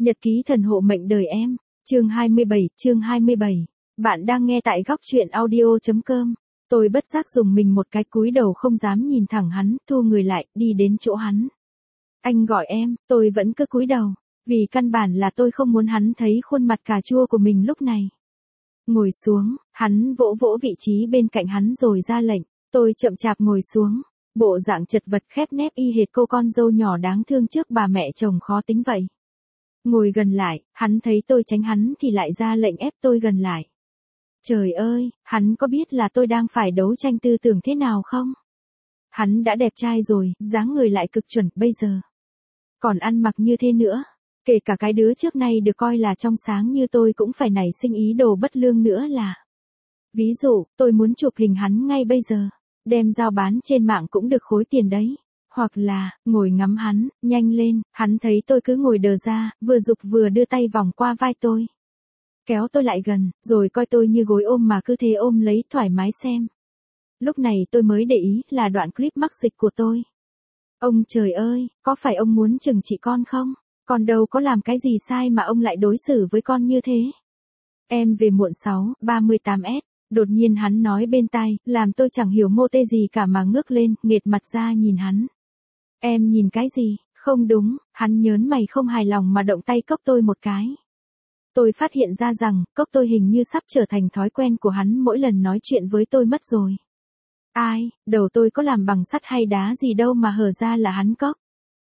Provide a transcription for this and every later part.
Nhật ký thần hộ mệnh đời em, chương 27. Bạn đang nghe tại góc truyện audio.com. Tôi bất giác dùng mình một cái, cúi đầu không dám nhìn thẳng hắn, thu người lại, đi đến chỗ hắn. Anh gọi em, tôi vẫn cứ cúi đầu, vì căn bản là tôi không muốn hắn thấy khuôn mặt cà chua của mình lúc này. Ngồi xuống, hắn vỗ vỗ vị trí bên cạnh hắn rồi ra lệnh, tôi chậm chạp ngồi xuống, bộ dạng chật vật khép nép y hệt cô con dâu nhỏ đáng thương trước bà mẹ chồng khó tính vậy. Ngồi gần lại, hắn thấy tôi tránh hắn thì lại ra lệnh ép tôi gần lại. Trời ơi, hắn có biết là tôi đang phải đấu tranh tư tưởng thế nào không? Hắn đã đẹp trai rồi, dáng người lại cực chuẩn, bây giờ còn ăn mặc như thế nữa. Kể cả cái đứa trước nay được coi là trong sáng như tôi cũng phải nảy sinh ý đồ bất lương nữa là. Ví dụ, tôi muốn chụp hình hắn ngay bây giờ, đem giao bán trên mạng cũng được khối tiền đấy. Hoặc là, ngồi ngắm hắn, nhanh lên, hắn thấy tôi cứ ngồi đờ ra, vừa giục vừa đưa tay vòng qua vai tôi. Kéo tôi lại gần, rồi coi tôi như gối ôm mà cứ thế ôm lấy thoải mái xem. Lúc này tôi mới để ý là đoạn clip mắc dịch của tôi. Ông trời ơi, có phải ông muốn trừng trị con không? Con đâu có làm cái gì sai mà ông lại đối xử với con như thế? Em về muộn 38S. Đột nhiên hắn nói bên tai, làm tôi chẳng hiểu mô tê gì cả mà ngước lên, nghệt mặt ra nhìn hắn. Em nhìn cái gì? Không đúng, hắn nhớn mày không hài lòng mà động tay cốc tôi một cái. Tôi phát hiện ra rằng, cốc tôi hình như sắp trở thành thói quen của hắn mỗi lần nói chuyện với tôi mất rồi. Ai, đầu tôi có làm bằng sắt hay đá gì đâu mà hở ra là hắn cốc.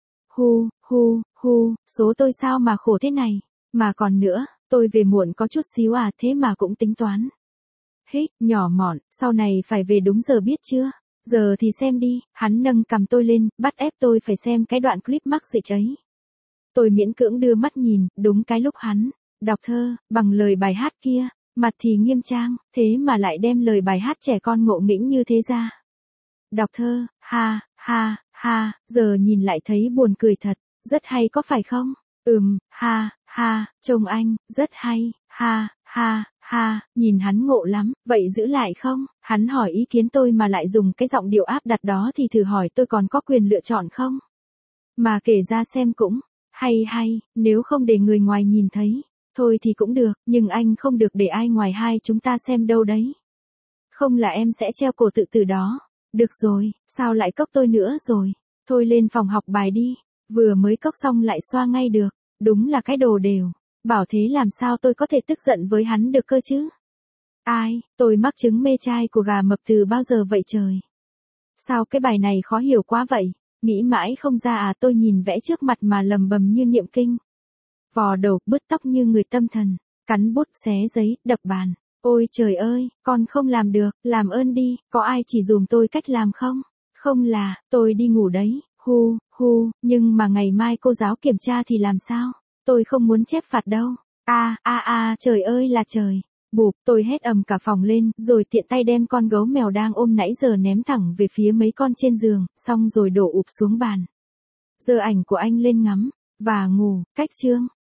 Số tôi sao mà khổ thế này. Mà còn nữa, tôi về muộn có chút xíu à, thế mà cũng tính toán. Hích, nhỏ mọn, sau này phải về đúng giờ biết chưa? Giờ thì xem đi, hắn nâng cầm tôi lên, bắt ép tôi phải xem cái đoạn clip mắc dịch ấy. Tôi miễn cưỡng đưa mắt nhìn, đúng cái lúc hắn đọc thơ, bằng lời bài hát kia, mặt thì nghiêm trang, thế mà lại đem lời bài hát trẻ con ngộ nghĩnh như thế ra. Đọc thơ, ha, giờ nhìn lại thấy buồn cười thật, rất hay có phải không? Trông anh, rất hay, ha, nhìn hắn ngộ lắm, vậy giữ lại không? Hắn hỏi ý kiến tôi mà lại dùng cái giọng điệu áp đặt đó thì thử hỏi tôi còn có quyền lựa chọn không? Mà kể ra xem cũng hay, nếu không để người ngoài nhìn thấy, thôi thì cũng được, nhưng anh không được để ai ngoài hai chúng ta xem đâu đấy. Không là em sẽ treo cổ tự tử đó. Được rồi, sao lại cốc tôi nữa rồi? Thôi lên phòng học bài đi, vừa mới cốc xong lại xoa ngay được, đúng là cái đồ đều. Bảo thế làm sao tôi có thể tức giận với hắn được cơ chứ? Ai, tôi mắc chứng mê trai của gà mập từ bao giờ vậy trời? Sao cái bài này khó hiểu quá vậy? Nghĩ mãi không ra à, tôi nhìn vẽ trước mặt mà lầm bầm như niệm kinh. Vò đầu, bứt tóc như người tâm thần, cắn bút, xé giấy, đập bàn. Ôi trời ơi, con không làm được, làm ơn đi, có ai chỉ dùm tôi cách làm không? Không là, tôi đi ngủ đấy, nhưng mà ngày mai cô giáo kiểm tra thì làm sao? Tôi không muốn chép phạt đâu. Trời ơi là trời. Bụp, tôi hét ầm cả phòng lên, rồi tiện tay đem con gấu mèo đang ôm nãy giờ ném thẳng về phía mấy con trên giường, xong rồi đổ ụp xuống bàn. Giơ ảnh của anh lên ngắm, và ngủ, cách chương.